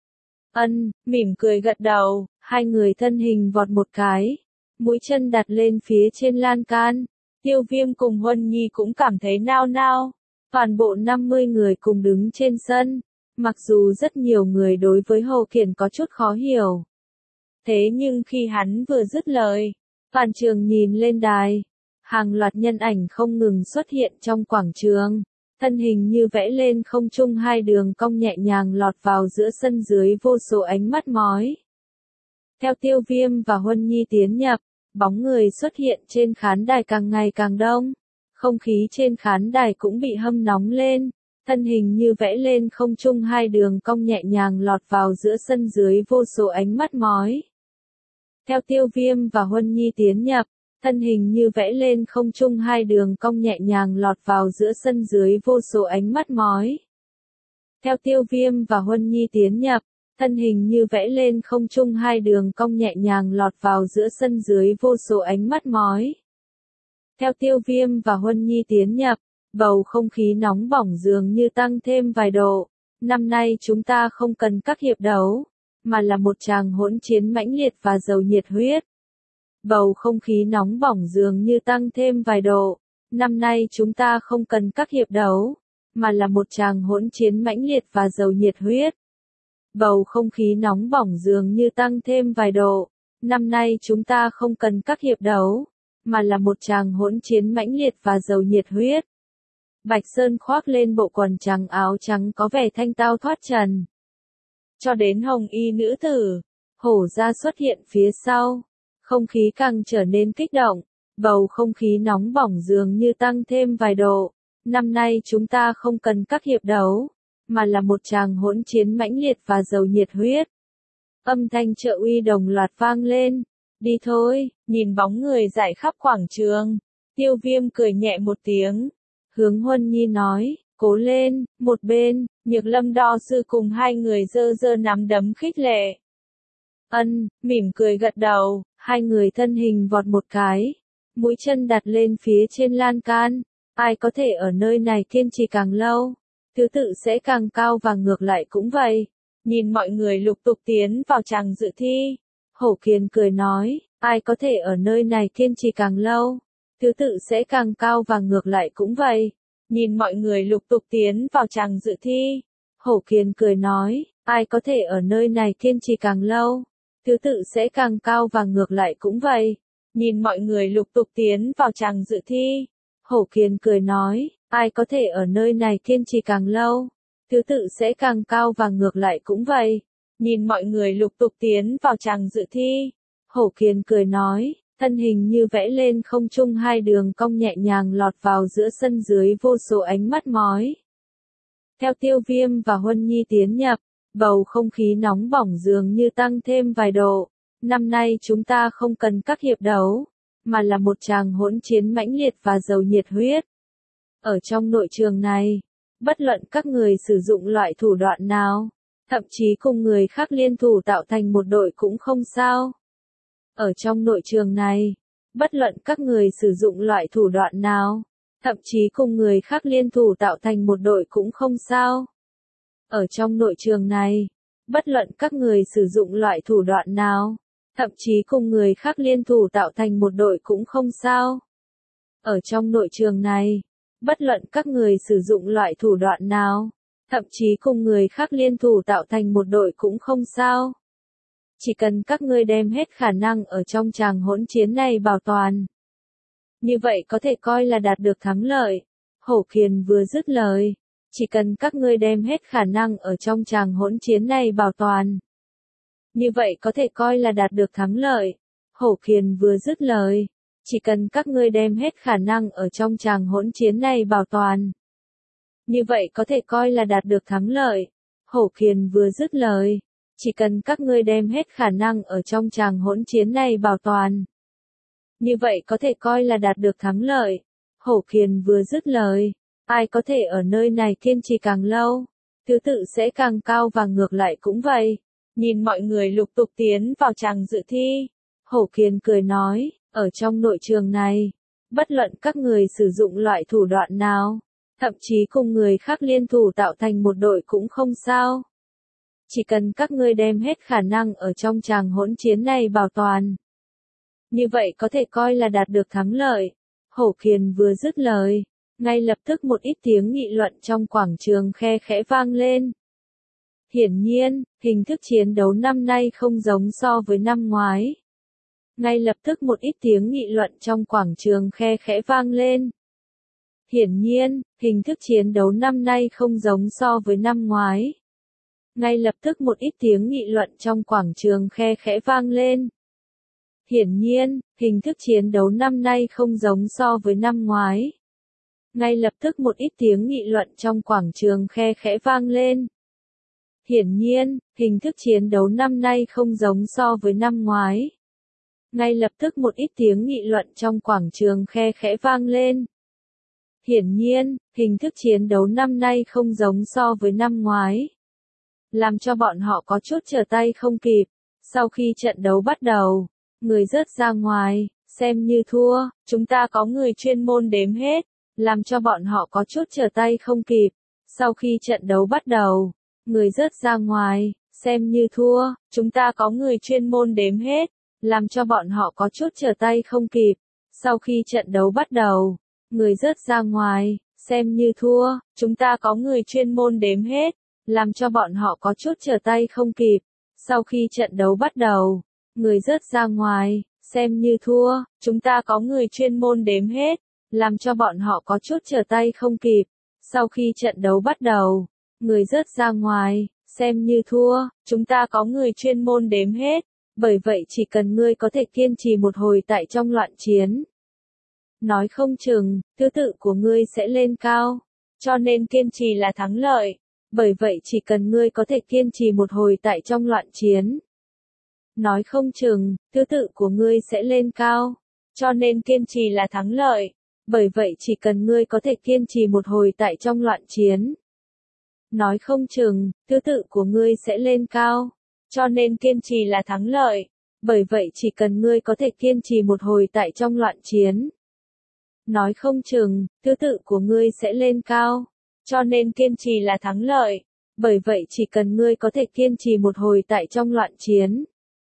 Mỉm cười gật đầu, hai người thân hình vọt một cái, mũi chân đặt lên phía trên lan can. Tiêu Viêm cùng Huân Nhi cũng cảm thấy nao nao. Toàn bộ 50 người cùng đứng trên sân. Mặc dù rất nhiều người đối với Hồ Kiền có chút khó hiểu. Thế nhưng khi hắn vừa dứt lời, toàn trường nhìn lên đài. Hàng loạt nhân ảnh không ngừng xuất hiện trong quảng trường. Thân hình như vẽ lên không trung hai đường cong nhẹ nhàng lọt vào giữa sân dưới vô số ánh mắt mói. Theo Tiêu Viêm và Huân Nhi tiến nhập, bóng người xuất hiện trên khán đài càng ngày càng đông. Không khí trên khán đài cũng bị hâm nóng lên. Thân hình như vẽ lên không trung hai đường cong nhẹ nhàng lọt vào giữa sân dưới vô số ánh mắt mói. Theo Tiêu Viêm và Huân Nhi tiến nhập, thân hình như vẽ lên không trung hai đường cong nhẹ nhàng lọt vào giữa sân dưới vô số ánh mắt mói. Theo Tiêu Viêm và Huân Nhi tiến nhập, thân hình như vẽ lên không trung hai đường cong nhẹ nhàng lọt vào giữa sân dưới vô số ánh mắt mói. Theo Tiêu Viêm và Huân Nhi tiến nhập, bầu không khí nóng bỏng dường như tăng thêm vài độ. Năm nay chúng ta không cần các hiệp đấu, mà là một tràng hỗn chiến mãnh liệt và giàu nhiệt huyết. Bầu không khí nóng bỏng dường như tăng thêm vài độ. Năm nay chúng ta không cần các hiệp đấu, mà là một tràng hỗn chiến mãnh liệt và giàu nhiệt huyết. Bầu không khí nóng bỏng dường như tăng thêm vài độ. Năm nay chúng ta không cần các hiệp đấu, mà là một tràng hỗn chiến mãnh liệt và giàu nhiệt huyết. Bạch Sơn khoác lên bộ quần trắng áo trắng có vẻ thanh tao thoát trần. Cho đến hồng y nữ tử, hổ ra xuất hiện phía sau. Không khí càng trở nên kích động, bầu không khí nóng bỏng dường như tăng thêm vài độ. Năm nay chúng ta không cần các hiệp đấu, mà là một tràng hỗn chiến mãnh liệt và giàu nhiệt huyết. Âm thanh trợ uy đồng loạt vang lên. Đi thôi, nhìn bóng người rải khắp quảng trường. Tiêu Viêm cười nhẹ một tiếng. Hướng Huân Nhi nói, cố lên, một bên, Nhược Lâm đo sư cùng hai người giơ giơ nắm đấm khích lệ. Mỉm cười gật đầu, hai người thân hình vọt một cái. Mũi chân đặt lên phía trên lan can. Ai có thể ở nơi này kiên trì càng lâu, thứ tự sẽ càng cao và ngược lại cũng vậy. Nhìn mọi người lục tục tiến vào tràng dự thi. Hổ Kiền cười nói, ai có thể ở nơi này kiên trì càng lâu, thứ tự sẽ càng cao và ngược lại cũng vậy. Nhìn mọi người lục tục tiến vào tràng dự thi. Hổ Kiền cười nói, ai có thể ở nơi này kiên trì càng lâu, thứ tự sẽ càng cao và ngược lại cũng vậy. Nhìn mọi người lục tục tiến vào tràng dự thi. Hổ Kiền cười nói, ai có thể ở nơi này kiên trì càng lâu, thứ tự sẽ càng cao và ngược lại cũng vậy. Nhìn mọi người lục tục tiến vào tràng dự thi. Hổ Kiền cười nói, thân hình như vẽ lên không trung hai đường cong nhẹ nhàng lọt vào giữa sân dưới vô số ánh mắt mói. Theo Tiêu Viêm và Huân Nhi tiến nhập, bầu không khí nóng bỏng dường như tăng thêm vài độ. Năm nay chúng ta không cần các hiệp đấu, mà là một tràng hỗn chiến mãnh liệt và giàu nhiệt huyết. Ở trong nội trường này, bất luận các người sử dụng loại thủ đoạn nào, thậm chí cùng người khác liên thủ tạo thành một đội cũng không sao. Ở trong nội trường này, bất luận các người sử dụng loại thủ đoạn nào, thậm chí cùng người khác liên thủ tạo thành một đội cũng không sao. Ở trong nội trường này, bất luận các người sử dụng loại thủ đoạn nào, thậm chí cùng người khác liên thủ tạo thành một đội cũng không sao. Ở trong nội trường này, bất luận các người sử dụng loại thủ đoạn nào, thậm chí cùng người khác liên thủ tạo thành một đội cũng không sao. Chỉ cần các ngươi đem hết khả năng ở trong tràng hỗn chiến này bảo toàn, như vậy có thể coi là đạt được thắng lợi. Hổ Kiền vừa dứt lời, chỉ cần các ngươi đem hết khả năng ở trong tràng hỗn chiến này bảo toàn, như vậy có thể coi là đạt được thắng lợi. Hổ Kiền vừa dứt lời, chỉ cần các ngươi đem hết khả năng ở trong tràng hỗn chiến này bảo toàn, như vậy có thể coi là đạt được thắng lợi. Hổ Kiền vừa dứt lời, chỉ cần các ngươi đem hết khả năng ở trong tràng hỗn chiến này bảo toàn, như vậy có thể coi là đạt được thắng lợi. Hổ Kiền vừa dứt lời, ai có thể ở nơi này kiên trì càng lâu, thứ tự sẽ càng cao và ngược lại cũng vậy. Nhìn mọi người lục tục tiến vào tràng dự thi. Hổ Kiền cười nói, ở trong nội trường này, bất luận các người sử dụng loại thủ đoạn nào, thậm chí cùng người khác liên thủ tạo thành một đội cũng không sao. Chỉ cần các ngươi đem hết khả năng ở trong tràng hỗn chiến này bảo toàn, như vậy có thể coi là đạt được thắng lợi. Hổ Kiền vừa dứt lời, ngay lập tức một ít tiếng nghị luận trong quảng trường khe khẽ vang lên. Hiển nhiên, hình thức chiến đấu năm nay không giống so với năm ngoái. Ngay lập tức một ít tiếng nghị luận trong quảng trường khe khẽ vang lên. Hiển nhiên, hình thức chiến đấu năm nay không giống so với năm ngoái. Ngay lập tức một ít tiếng nghị luận trong quảng trường khe khẽ vang lên. Hiển nhiên, hình thức chiến đấu năm nay không giống so với năm ngoái. Ngay lập tức một ít tiếng nghị luận trong quảng trường khe khẽ vang lên. Hiển nhiên, hình thức chiến đấu năm nay không giống so với năm ngoái. Ngay lập tức một ít tiếng nghị luận trong quảng trường khe khẽ vang lên. Hiển nhiên, hình thức chiến đấu năm nay không giống so với năm ngoái. Làm cho bọn họ có chút trở tay không kịp. Sau khi trận đấu bắt đầu, người rớt ra ngoài, xem như thua, chúng ta có người chuyên môn đếm hết. Làm cho bọn họ có chút trở tay không kịp. Sau khi trận đấu bắt đầu, người rớt ra ngoài, xem như thua, chúng ta có người chuyên môn đếm hết. Làm cho bọn họ có chút trở tay không kịp. Sau khi trận đấu bắt đầu, người rớt ra ngoài, xem như thua, chúng ta có người chuyên môn đếm hết. Làm cho bọn họ có chút trở tay không kịp. Sau khi trận đấu bắt đầu, người rớt ra ngoài, xem như thua, chúng ta có người chuyên môn đếm hết. Làm cho bọn họ có chút trở tay không kịp. Sau khi trận đấu bắt đầu, người rớt ra ngoài, xem như thua, chúng ta có người chuyên môn đếm hết. Bởi vậy chỉ cần ngươi có thể kiên trì một hồi tại trong loạn chiến. Nói không chừng, thứ tự của ngươi sẽ lên cao. Cho nên kiên trì là thắng lợi. Bởi vậy chỉ cần ngươi có thể kiên trì một hồi tại trong loạn chiến. Nói không chừng, thứ tự của ngươi sẽ lên cao. Cho nên kiên trì là thắng lợi. Bởi vậy chỉ cần ngươi có thể kiên trì một hồi tại trong loạn chiến. Nói không chừng, thứ tự của ngươi sẽ lên cao. Cho nên kiên trì là thắng lợi. Bởi vậy chỉ cần ngươi có thể kiên trì một hồi tại trong loạn chiến. Nói không chừng, thứ tự của ngươi sẽ lên cao. Cho nên kiên trì là thắng lợi. Bởi vậy chỉ cần ngươi có thể kiên trì một hồi tại trong loạn chiến.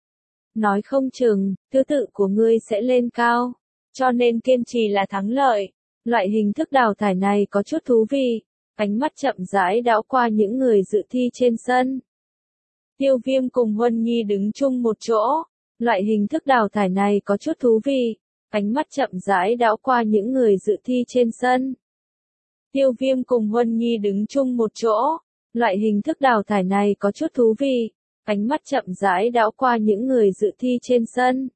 Nói không chừng, thứ tự của ngươi sẽ lên cao. Cho nên kiên trì là thắng lợi. Loại hình thức đào thải này có chút thú vị. Ánh mắt chậm rãi đảo qua những người dự thi trên sân. Tiêu Viêm cùng Huân Nhi đứng chung một chỗ. Loại hình thức đào thải này có chút thú vị. Ánh mắt chậm rãi đảo qua những người dự thi trên sân. Tiêu Viêm cùng Huân Nhi đứng chung một chỗ. Loại hình thức đào thải này có chút thú vị. Ánh mắt chậm rãi đảo qua những người dự thi trên sân.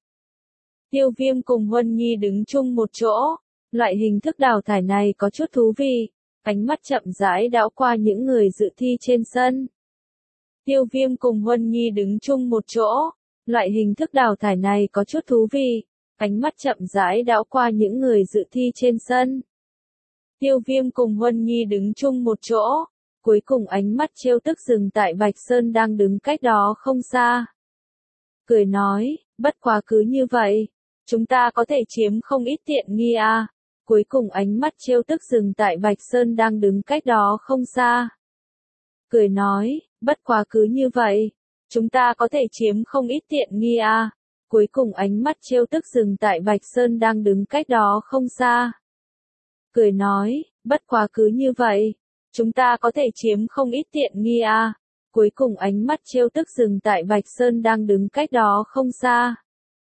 Tiêu Viêm cùng Huân Nhi đứng chung một chỗ. Loại hình thức đào thải này có chút thú vị. Ánh mắt chậm rãi đảo qua những người dự thi trên sân. Tiêu Viêm cùng Huân Nhi đứng chung một chỗ. Loại hình thức đào thải này có chút thú vị. Ánh mắt chậm rãi đảo qua những người dự thi trên sân. Tiêu Viêm cùng Huân Nhi đứng chung một chỗ. Cuối cùng ánh mắt trêu tức dừng tại Bạch Sơn đang đứng cách đó không xa. Cười nói, bất quá cứ như vậy. Chúng ta có thể chiếm không ít tiện nghi à. Cuối cùng ánh mắt trêu tức dừng tại Bạch Sơn đang đứng cách đó không xa. Cười nói, bất quá cứ như vậy. Chúng ta có thể chiếm không ít tiện nghi à. Cuối cùng ánh mắt trêu tức dừng tại Bạch Sơn đang đứng cách đó không xa. Cười nói, bất quá cứ như vậy. Chúng ta có thể chiếm không ít tiện nghi à. Cuối cùng ánh mắt trêu tức dừng tại Bạch Sơn đang đứng cách đó không xa.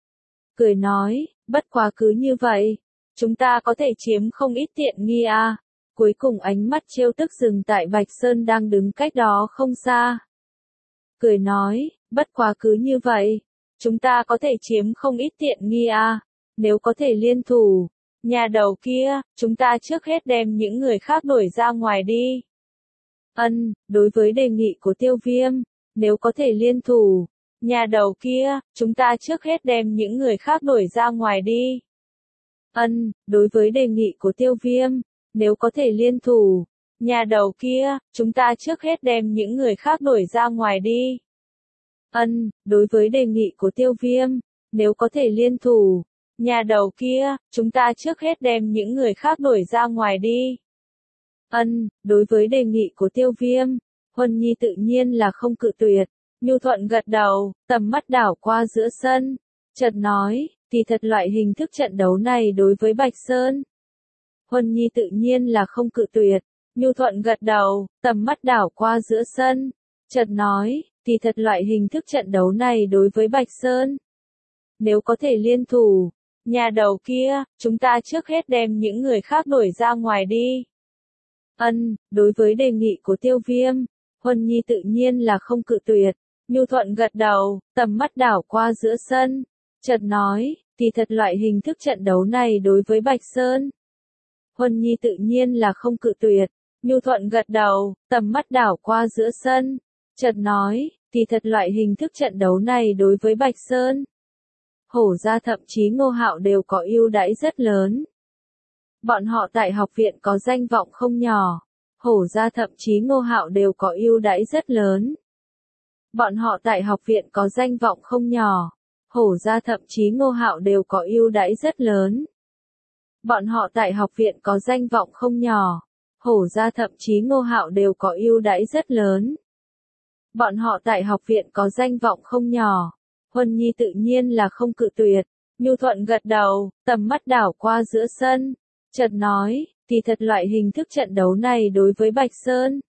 Cười nói, bất quá cứ như vậy. Chúng ta có thể chiếm không ít tiện nghi à. Cuối cùng ánh mắt trêu tức dừng tại Bạch Sơn đang đứng cách đó không xa. Cười nói, bất quá cứ như vậy. Chúng ta có thể chiếm không ít tiện nghi à. Nếu có thể liên thủ. Nhà đầu kia, chúng ta trước hết đem những người khác đuổi ra ngoài đi. Đối với đề nghị của Tiêu Viêm, nếu có thể liên thủ. Nhà đầu kia, chúng ta trước hết đem những người khác đuổi ra ngoài đi. Đối với đề nghị của Tiêu Viêm, nếu có thể liên thủ. Nhà đầu kia, chúng ta trước hết đem những người khác đuổi ra ngoài đi. Đối với đề nghị của Tiêu Viêm, nếu có thể liên thủ. Nhà đầu kia, chúng ta trước hết đem những người khác đuổi ra ngoài đi. Đối với đề nghị của Tiêu Viêm, Huân Nhi tự nhiên là không cự tuyệt. Nhu thuận gật đầu, tầm mắt đảo qua giữa sân. Chợt nói, kỳ thật loại hình thức trận đấu này đối với Bạch Sơn, Huân Nhi tự nhiên là không cự tuyệt. Nhu Thuận gật đầu, tầm mắt đảo qua giữa sân. Chợt nói, thì thật loại hình thức trận đấu này đối với Bạch Sơn. Nếu có thể liên thủ, nhà đầu kia, chúng ta trước hết đem những người khác đuổi ra ngoài đi. Đối với đề nghị của Tiêu Viêm, Huân Nhi tự nhiên là không cự tuyệt. Nhu Thuận gật đầu, tầm mắt đảo qua giữa sân. Chợt nói, thì thật loại hình thức trận đấu này đối với Bạch Sơn. Huân Nhi tự nhiên là không cự tuyệt. Nhu Thuận gật đầu, tầm mắt đảo qua giữa sân. Chợt nói, thì thật loại hình thức trận đấu này đối với Bạch Sơn. Hổ gia thậm chí Ngô Hạo đều có ưu đãi rất lớn. Bọn họ tại học viện có danh vọng không nhỏ. Hổ gia thậm chí Ngô Hạo đều có ưu đãi rất lớn. Bọn họ tại học viện có danh vọng không nhỏ. Hổ gia thậm chí Ngô Hạo đều có ưu đãi rất lớn. Bọn họ tại học viện có danh vọng không nhỏ. Hổ gia thậm chí Ngô Hạo đều có ưu đãi rất lớn. Bọn họ tại học viện có danh vọng không nhỏ. Huân Nhi tự nhiên là không cự tuyệt. Nhu Thuận gật đầu, tầm mắt đảo qua giữa sân. Chợt nói, thì thật loại hình thức trận đấu này đối với Bạch Sơn.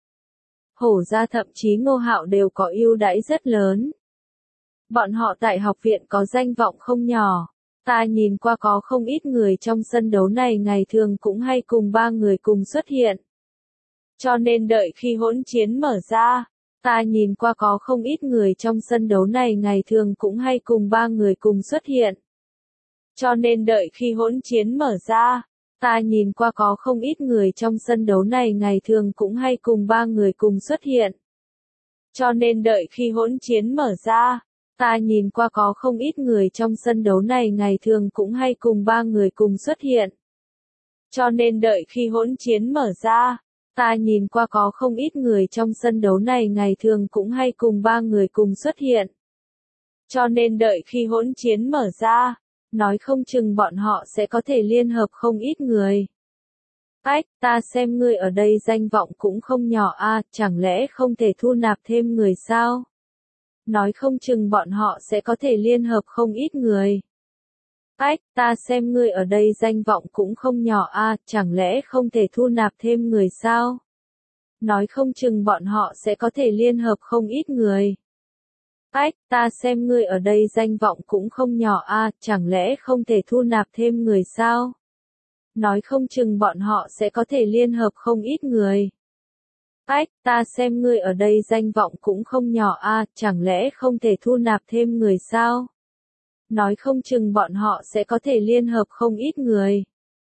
Hổ gia thậm chí Ngô Hạo đều có ưu đãi rất lớn. Bọn họ tại học viện có danh vọng không nhỏ. Ta nhìn qua có không ít người trong sân đấu này ngày thường cũng hay cùng ba người cùng xuất hiện. Cho nên đợi khi hỗn chiến mở ra, ta nhìn qua có không ít người trong sân đấu này ngày thường cũng hay cùng ba người cùng xuất hiện. Cho nên đợi khi hỗn chiến mở ra, ta nhìn qua có không ít người trong sân đấu này ngày thường cũng hay cùng ba người cùng xuất hiện. Cho nên đợi khi hỗn chiến mở ra, ta nhìn qua có không ít người trong sân đấu này ngày thường cũng hay cùng ba người cùng xuất hiện. Cho nên đợi khi hỗn chiến mở ra, ta nhìn qua có không ít người trong sân đấu này ngày thường cũng hay cùng ba người cùng xuất hiện. Cho nên đợi khi hỗn chiến mở ra, nói không chừng bọn họ sẽ có thể liên hợp không ít người. Ách, ta xem ngươi ở đây danh vọng cũng không nhỏ a, chẳng lẽ không thể thu nạp thêm người sao? Nói không chừng bọn họ sẽ có thể liên hợp không ít người. Ách, ta xem ngươi ở đây danh vọng cũng không nhỏ a, chẳng lẽ không thể thu nạp thêm người sao? Nói không chừng bọn họ sẽ có thể liên hợp không ít người. Ách, ta xem ngươi ở đây danh vọng cũng không nhỏ a, chẳng lẽ không thể thu nạp thêm người sao? Nói không chừng bọn họ sẽ có thể liên hợp không ít người. Ách, ta xem ngươi ở đây danh vọng cũng không nhỏ a, chẳng lẽ không thể thu nạp thêm người sao? Nói không chừng bọn họ sẽ có thể liên hợp không ít người.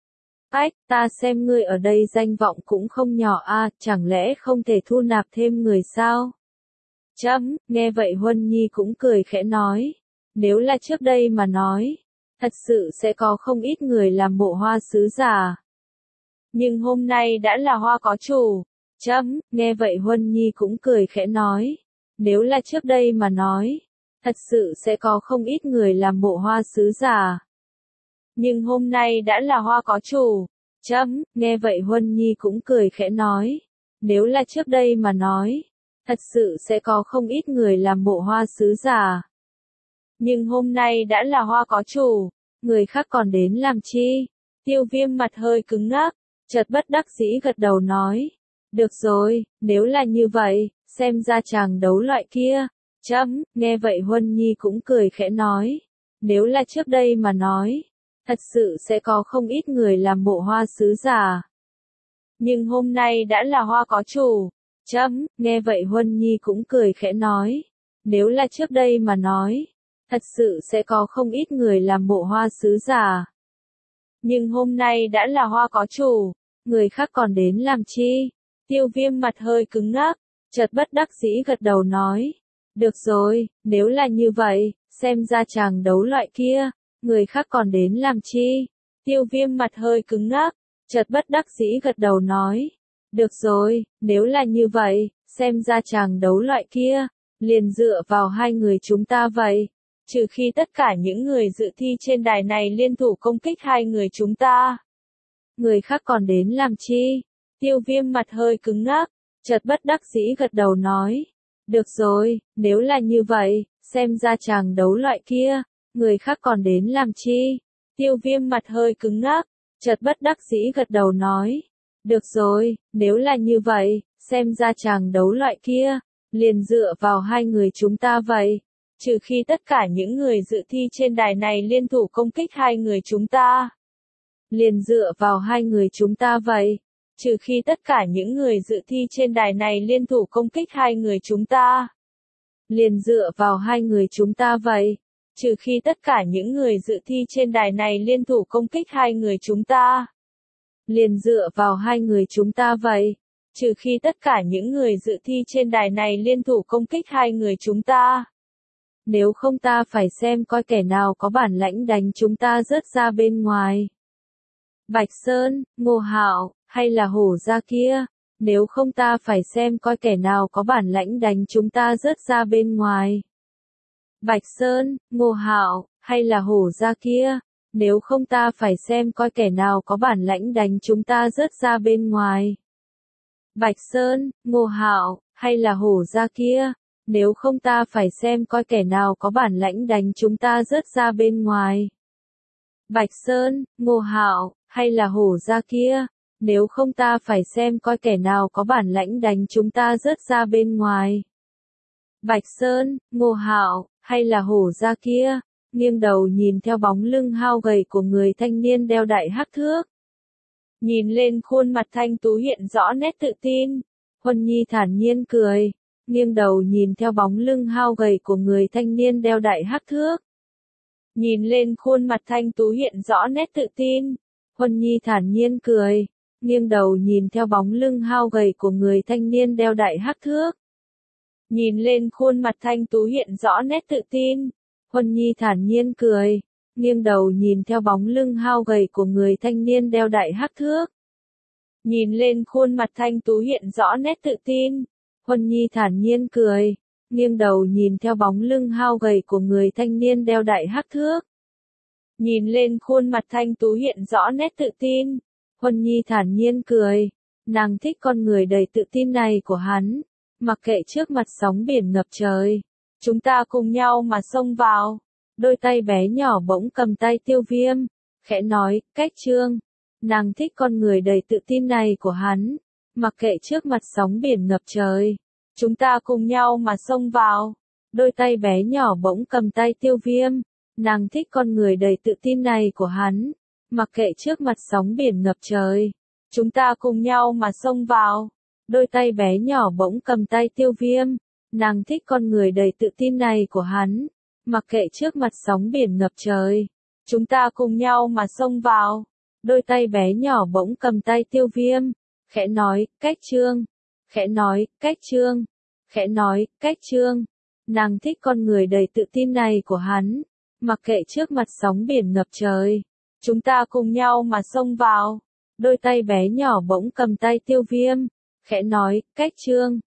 Ách, ta xem ngươi ở đây danh vọng cũng không nhỏ a, chẳng lẽ không thể thu nạp thêm người sao? Nghe vậy Huân Nhi cũng cười khẽ nói. Nếu là trước đây mà nói, thật sự sẽ có không ít người làm mộ hoa sứ giả. Nhưng hôm nay đã là hoa có chủ. Nghe vậy Huân Nhi cũng cười khẽ nói. Nếu là trước đây mà nói, thật sự sẽ có không ít người làm mộ hoa sứ giả. Nhưng hôm nay đã là hoa có chủ. Nghe vậy Huân Nhi cũng cười khẽ nói. Nếu là trước đây mà nói, thật sự sẽ có không ít người làm mộ hoa sứ giả. Nhưng hôm nay đã là hoa có chủ, người khác còn đến làm chi? Tiêu Viêm mặt hơi cứng ngắc, chợt bất đắc dĩ gật đầu nói. Được rồi, nếu là như vậy, xem ra chàng đấu loại kia. Nghe vậy Huân Nhi cũng cười khẽ nói. Nếu là trước đây mà nói, thật sự sẽ có không ít người làm mộ hoa sứ giả. Nhưng hôm nay đã là hoa có chủ. Nghe vậy Huân Nhi cũng cười khẽ nói. Nếu là trước đây mà nói, thật sự sẽ có không ít người làm mộ hoa sứ giả. Nhưng hôm nay đã là hoa có chủ, người khác còn đến làm chi? Tiêu Viêm mặt hơi cứng ngắc, chợt bất đắc dĩ gật đầu nói. Được rồi, nếu là như vậy, xem ra chàng đấu loại kia, người khác còn đến làm chi? Tiêu Viêm mặt hơi cứng ngắc, chợt bất đắc dĩ gật đầu nói. Được rồi, nếu là như vậy, xem ra chàng đấu loại kia, liền dựa vào hai người chúng ta vậy. Trừ khi tất cả những người dự thi trên đài này liên thủ công kích hai người chúng ta. Người khác còn đến làm chi? Tiêu Viêm mặt hơi cứng ngắc, chợt bất đắc dĩ gật đầu nói. Được rồi, nếu là như vậy, xem ra chàng đấu loại kia, người khác còn đến làm chi? Tiêu Viêm mặt hơi cứng ngắc, Chợt bất đắc dĩ gật đầu nói. Được rồi, nếu là như vậy, xem ra chàng đấu loại kia, liền dựa vào hai người chúng ta vậy. Trừ khi tất cả những người dự thi trên đài này liên thủ công kích hai người chúng ta. Liền dựa vào hai người chúng ta vậy. Trừ khi tất cả những người dự thi trên đài này liên thủ công kích hai người chúng ta. Liền dựa vào hai người chúng ta vậy. Trừ khi tất cả những người dự thi trên đài này liên thủ công kích hai người chúng ta. Liền dựa vào hai người chúng ta vậy. Trừ khi tất cả những người dự thi trên đài này liên thủ công kích hai người chúng ta. Nếu không ta phải xem coi kẻ nào có bản lãnh đánh chúng ta rớt ra bên ngoài. Bạch Sơn, Ngô Hạo, hay là Hổ Gia kia, nếu không ta phải xem coi kẻ nào có bản lãnh đánh chúng ta rớt ra bên ngoài. Bạch Sơn, Ngô Hạo, hay là Hổ Gia kia, nếu không ta phải xem coi kẻ nào có bản lãnh đánh chúng ta rớt ra bên ngoài. Bạch Sơn, Ngô Hạo, hay là Hổ Gia kia, nếu không ta phải xem coi kẻ nào có bản lãnh đánh chúng ta rớt ra bên ngoài. Bạch Sơn, Ngô Hạo, hay là Hổ Gia kia, nếu không ta phải xem coi kẻ nào có bản lãnh đánh chúng ta rớt ra bên ngoài. Bạch Sơn, Ngô Hạo, hay là Hổ Gia kia, nghiêng đầu nhìn theo bóng lưng hao gầy của người thanh niên đeo đại hắc thước. Nhìn lên khuôn mặt thanh tú hiện rõ nét tự tin, Huân Nhi thản nhiên cười, nghiêng đầu nhìn theo bóng lưng hao gầy của người thanh niên đeo đại hắc thước. Nhìn lên khuôn mặt thanh tú hiện rõ nét tự tin, Huân Nhi thản nhiên cười, nghiêng đầu nhìn theo bóng lưng hao gầy của người thanh niên đeo đại hắc thước. Nhìn lên khuôn mặt thanh tú hiện rõ nét tự tin, Huân Nhi thản nhiên cười, nghiêng đầu nhìn theo bóng lưng hao gầy của người thanh niên đeo đại hắc thước. Nhìn lên khuôn mặt thanh tú hiện rõ nét tự tin, Huân Nhi thản nhiên cười, nghiêng đầu nhìn theo bóng lưng hao gầy của người thanh niên đeo đại hắc thước. Nhìn lên khuôn mặt thanh tú hiện rõ nét tự tin, Huân Nhi thản nhiên cười, nàng thích con người đầy tự tin này của hắn, mặc kệ trước mặt sóng biển ngập trời, chúng ta cùng nhau mà xông vào. Đôi tay bé nhỏ bỗng cầm tay Tiêu Viêm, khẽ nói, Cách Trương. Nàng thích con người đầy tự tin này của hắn, mặc kệ trước mặt sóng biển ngập trời, chúng ta cùng nhau mà xông vào. Đôi tay bé nhỏ bỗng cầm tay Tiêu Viêm, nàng thích con người đầy tự tin này của hắn, mặc kệ trước mặt sóng biển ngập trời, chúng ta cùng nhau mà xông vào. Đôi tay bé nhỏ bỗng cầm tay Tiêu Viêm, nàng thích con người đầy tự tin này của hắn, mặc kệ trước mặt sóng biển ngập trời, chúng ta cùng nhau mà xông vào. Đôi tay bé nhỏ bỗng cầm tay Tiêu Viêm, khẽ nói, Cách Trương. Khẽ nói, Cách Trương. Khẽ nói, Cách Trương. Nàng thích con người đầy tự tin này của hắn, mặc kệ trước mặt sóng biển ngập trời, chúng ta cùng nhau mà xông vào. Đôi tay bé nhỏ bỗng cầm tay Tiêu Viêm, khẽ nói, Cách Trương.